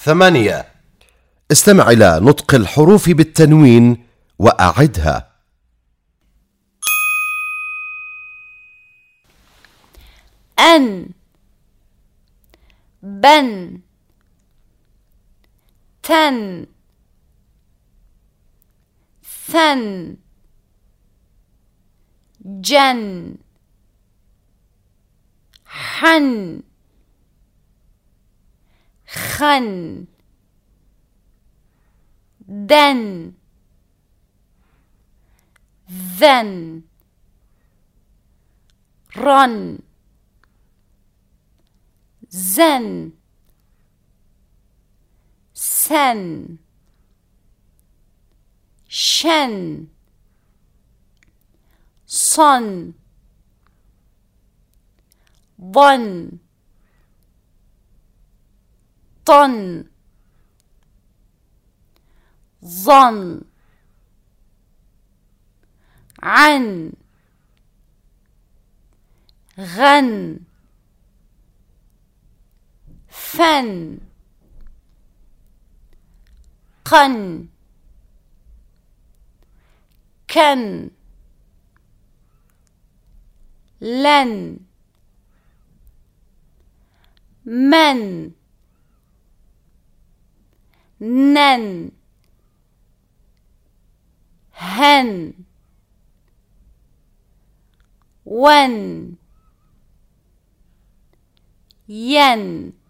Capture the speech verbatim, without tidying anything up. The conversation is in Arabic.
ثمانية. استمع إلى نطق الحروف بالتنوين وأعدها. أن، بن، تن، ثن، جن، حن، خن، دن، ذن، رن، زن، سن، شن، صن، ظن، طن، ظن، عن، غن، فن، قن، كن، لن، من، نن، هن، ون، ين.